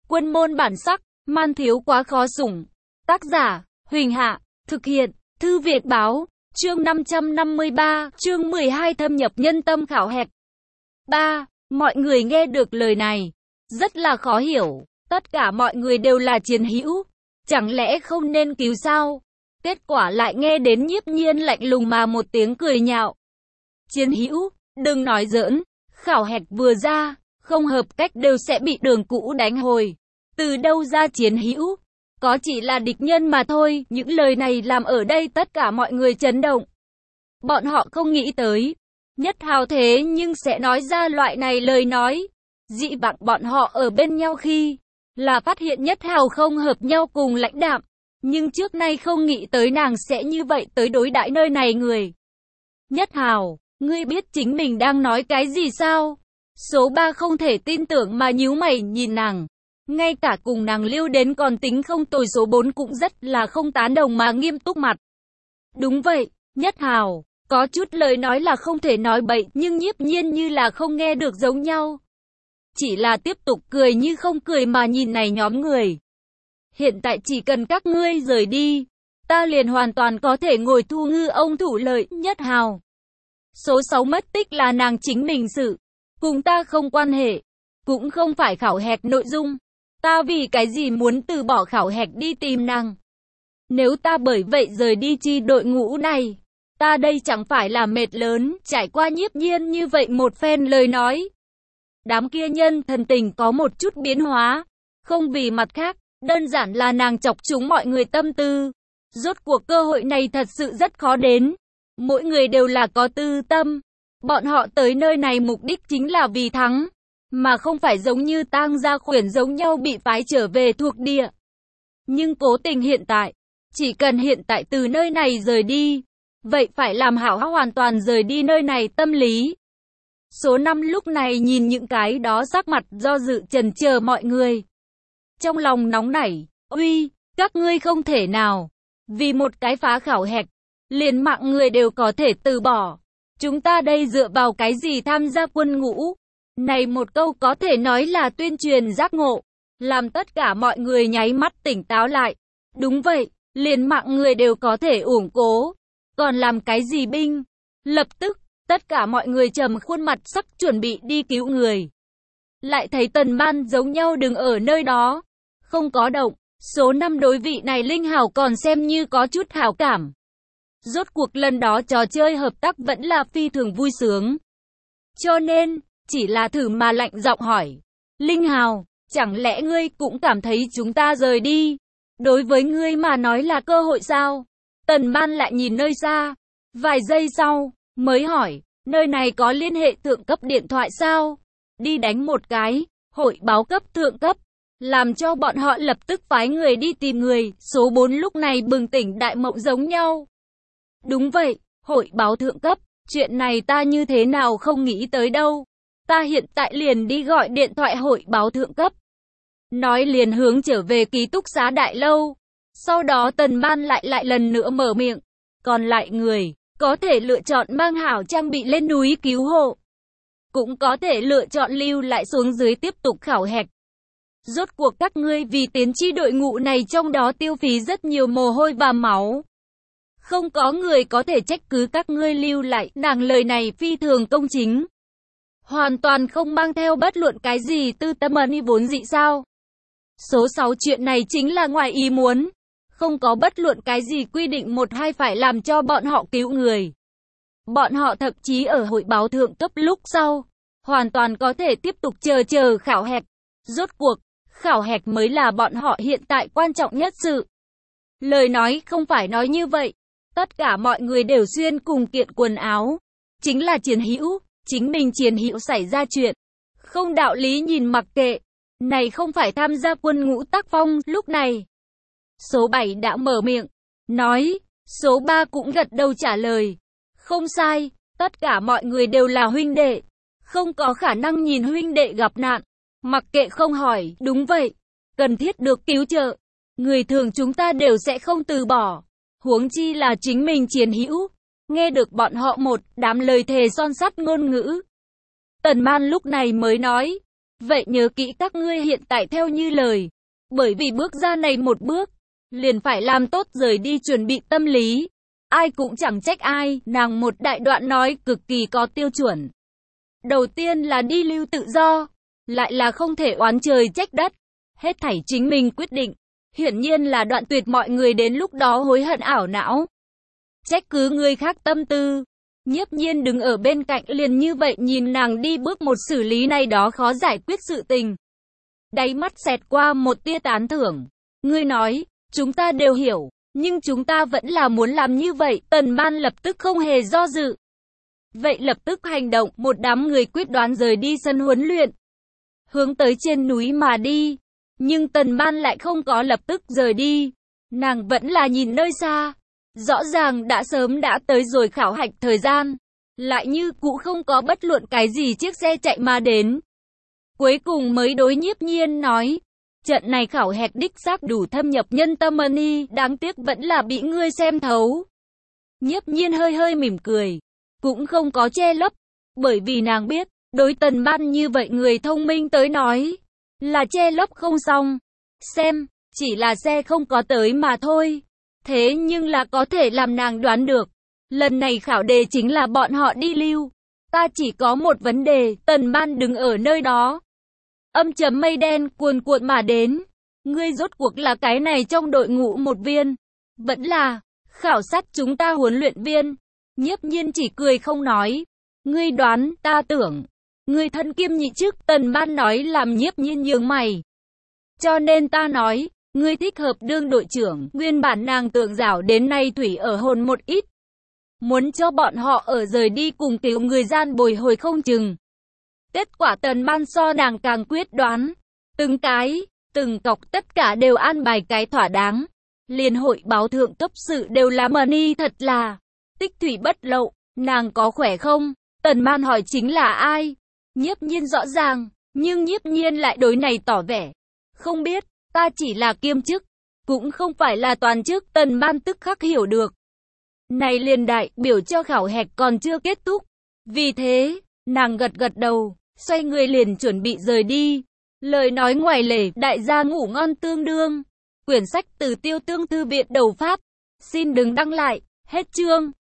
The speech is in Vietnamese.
Quân môn bản sắc, man thiếu quá khó sủng. Tác giả, Huỳnh Hạ, thực hiện, Thư Viện Báo, chương 553, chương 12 thâm nhập nhân tâm khảo hạch. 3. Mọi người nghe được lời này, rất là khó hiểu, tất cả mọi người đều là chiến hữu, chẳng lẽ không nên cứu sao? Kết quả lại nghe đến Nhiếp Nhiên lạnh lùng mà một tiếng cười nhạo. Chiến hữu, đừng nói giỡn, khảo hạch vừa ra, không hợp cách đều sẽ bị đường cũ đánh hồi. Từ đâu ra chiến hữu? Có chỉ là địch nhân mà thôi. Những lời này làm ở đây tất cả mọi người chấn động. Bọn họ không nghĩ tới, Nhất Hào thế nhưng sẽ nói ra loại này lời nói. Dị vãng bọn họ ở bên nhau khi là phát hiện Nhất Hào không hợp nhau cùng Lãnh Đạm, nhưng trước nay không nghĩ tới nàng sẽ như vậy tới đối đãi nơi này người. Nhất Hào, ngươi biết chính mình đang nói cái gì sao? Số 3 không thể tin tưởng mà nhíu mày nhìn nàng. Ngay cả cùng nàng lưu đến còn tính không tồi số 4 cũng rất là không tán đồng mà nghiêm túc mặt. Đúng vậy, Nhất Hào, có chút lời nói là không thể nói bậy, nhưng Nhiếp Nhiên như là không nghe được giống nhau. Chỉ là tiếp tục cười như không cười mà nhìn này nhóm người. Hiện tại chỉ cần các ngươi rời đi, ta liền hoàn toàn có thể ngồi thu ngư ông thủ lợi. Nhất Hào, số 6 mất tích là nàng chính mình sự, cùng ta không quan hệ, cũng không phải khảo hạch nội dung. Ta vì cái gì muốn từ bỏ khảo hạch đi tìm nàng? Nếu ta bởi vậy rời đi chi đội ngũ này, ta đây chẳng phải là mệt lớn. Trải qua Nhiếp Nhiên như vậy một phen lời nói, đám kia nhân thần tình có một chút biến hóa, không vì mặt khác, đơn giản là nàng chọc chúng mọi người tâm tư. Rốt cuộc cơ hội này thật sự rất khó đến, mỗi người đều là có tư tâm, bọn họ tới nơi này mục đích chính là vì thắng, mà không phải giống như Tang Gia Khuyển giống nhau bị phái trở về thuộc địa. Nhưng cố tình hiện tại, chỉ cần hiện tại từ nơi này rời đi, vậy phải làm hảo hoàn toàn rời đi nơi này tâm lý. Số 5 lúc này nhìn những cái đó sắc mặt do dự chần chờ mọi người, trong lòng nóng nảy, uy, các ngươi không thể nào, vì một cái phá khảo hạch, liền mạng người đều có thể từ bỏ. Chúng ta đây dựa vào cái gì tham gia quân ngũ? Này một câu có thể nói là tuyên truyền giác ngộ, làm tất cả mọi người nháy mắt tỉnh táo lại. Đúng vậy, liền mạng người đều có thể ủng cố, còn làm cái gì binh? Lập tức, tất cả mọi người trầm khuôn mặt sắc chuẩn bị đi cứu người. Lại thấy Tần Ban giống nhau đứng ở nơi đó, không có động. Số 5 đối vị này Linh Hảo còn xem như có chút hảo cảm. Rốt cuộc lần đó trò chơi hợp tác vẫn là phi thường vui sướng. Cho nên, chỉ là thử mà lạnh giọng hỏi. Linh Hào, chẳng lẽ ngươi cũng cảm thấy chúng ta rời đi? Đối với ngươi mà nói là cơ hội sao? Tần Ban lại nhìn nơi xa. Vài giây sau, mới hỏi, nơi này có liên hệ thượng cấp điện thoại sao? Đi đánh một cái, hội báo cấp thượng cấp. Làm cho bọn họ lập tức phái người đi tìm người. Số 4 lúc này bừng tỉnh đại mộng giống nhau. Đúng vậy, hội báo thượng cấp. Chuyện này ta như thế nào không nghĩ tới đâu. Ta hiện tại liền đi gọi điện thoại hội báo thượng cấp. Nói liền hướng trở về ký túc xá đại lâu. Sau đó Tần Ban lại lần nữa mở miệng. Còn lại người, có thể lựa chọn mang hảo trang bị lên núi cứu hộ. Cũng có thể lựa chọn lưu lại xuống dưới tiếp tục khảo hạch. Rốt cuộc các ngươi vì tiến chi đội ngũ này trong đó tiêu phí rất nhiều mồ hôi và máu. Không có người có thể trách cứ các ngươi lưu lại. Nàng lời này phi thường công chính, hoàn toàn không mang theo bất luận cái gì tư tâm ẩn vốn dị sao. Số 6 chuyện này chính là ngoài ý muốn. Không có bất luận cái gì quy định một hai phải làm cho bọn họ cứu người. Bọn họ thậm chí ở hội báo thượng cấp lúc sau, hoàn toàn có thể tiếp tục chờ khảo hạch. Rốt cuộc, khảo hạch mới là bọn họ hiện tại quan trọng nhất sự. Lời nói không phải nói như vậy. Tất cả mọi người đều xuyên cùng kiện quần áo. Chính là chiến hữu. Chính mình chiến hữu xảy ra chuyện, không đạo lý nhìn mặc kệ. Này không phải tham gia quân ngũ tác phong. Lúc này, số 7 đã mở miệng, nói. Số 3 cũng gật đầu trả lời. Không sai, tất cả mọi người đều là huynh đệ. Không có khả năng nhìn huynh đệ gặp nạn, mặc kệ không hỏi. Đúng vậy, cần thiết được cứu trợ, người thường chúng ta đều sẽ không từ bỏ. Huống chi là chính mình chiến hữu. Nghe được bọn họ một đám lời thề son sắt ngôn ngữ, Tần Ban lúc này mới nói, Vậy nhớ kỹ các ngươi hiện tại theo như lời. Bởi vì bước ra này một bước, liền phải làm tốt rời đi chuẩn bị tâm lý. Ai cũng chẳng trách ai, nàng một đại đoạn nói cực kỳ có tiêu chuẩn. Đầu tiên là đi lưu tự do, lại là không thể oán trời trách đất. Hết thảy chính mình quyết định. Hiển nhiên là đoạn tuyệt mọi người đến lúc đó hối hận ảo não. Trách cứ người khác tâm tư. Nhiếp Nhiên đứng ở bên cạnh liền như vậy nhìn nàng đi bước một xử lý này đó khó giải quyết sự tình. Đáy mắt xẹt qua một tia tán thưởng. Ngươi nói, chúng ta đều hiểu, nhưng chúng ta vẫn là muốn làm như vậy. Tần Ban lập tức không hề do dự. Vậy lập tức hành động, một đám người quyết đoán rời đi sân huấn luyện. Hướng tới trên núi mà đi. Nhưng Tần Ban lại không có lập tức rời đi. Nàng vẫn là nhìn nơi xa. Rõ ràng đã sớm đã tới rồi khảo hạch thời gian. Lại như cũ không có bất luận cái gì chiếc xe chạy mà đến. Cuối cùng mới đối Nhiếp Nhiên nói. Trận này khảo hạch đích xác đủ thâm nhập nhân tâm đi, đáng tiếc vẫn là bị ngươi xem thấu. Nhiếp Nhiên hơi hơi mỉm cười. Cũng không có che lấp. Bởi vì nàng biết, đối Tần Ban như vậy người thông minh tới nói. Là che lấp không xong. Xem, chỉ là xe không có tới mà thôi. Thế nhưng là có thể làm nàng đoán được. Lần này khảo đề chính là bọn họ đi lưu. Ta chỉ có một vấn đề, Tần Ban đứng ở nơi đó. Âm chấm mây đen cuồn cuộn mà đến. Ngươi rốt cuộc là cái này trong đội ngũ một viên. Vẫn là, khảo sát chúng ta huấn luyện viên. Nhiếp Nhiên chỉ cười không nói. Ngươi đoán, ta tưởng. Ngươi thân kiêm nhị chức, Tần Ban nói làm Nhiếp Nhiên nhướng mày. Cho nên ta nói, ngươi thích hợp đương đội trưởng. Nguyên bản nàng tưởng rảo đến nay thủy ở hồn một ít. Muốn cho bọn họ ở rời đi cùng cứu người gian bồi hồi không chừng. Kết quả Tần Ban so nàng càng quyết đoán. Từng cái, từng cọc tất cả đều an bài cái thỏa đáng. Liên hội báo thượng cấp sự đều là money thật là. Tích thủy bất lậu, nàng có khỏe không? Tần Ban hỏi chính là ai? Nhiếp Nhiên rõ ràng, nhưng Nhiếp Nhiên lại đối này tỏ vẻ. Không biết, ta chỉ là kiêm chức, cũng không phải là toàn chức. Tần Ban tức khắc hiểu được. Này liền đại biểu cho khảo hạch còn chưa kết thúc. Vì thế, nàng gật gật đầu, xoay người liền chuẩn bị rời đi. Lời nói ngoài lề, đại gia ngủ ngon tương đương. Quyển sách từ Tiêu Tương Thư viện đầu phát. Xin đừng đăng lại, hết chương.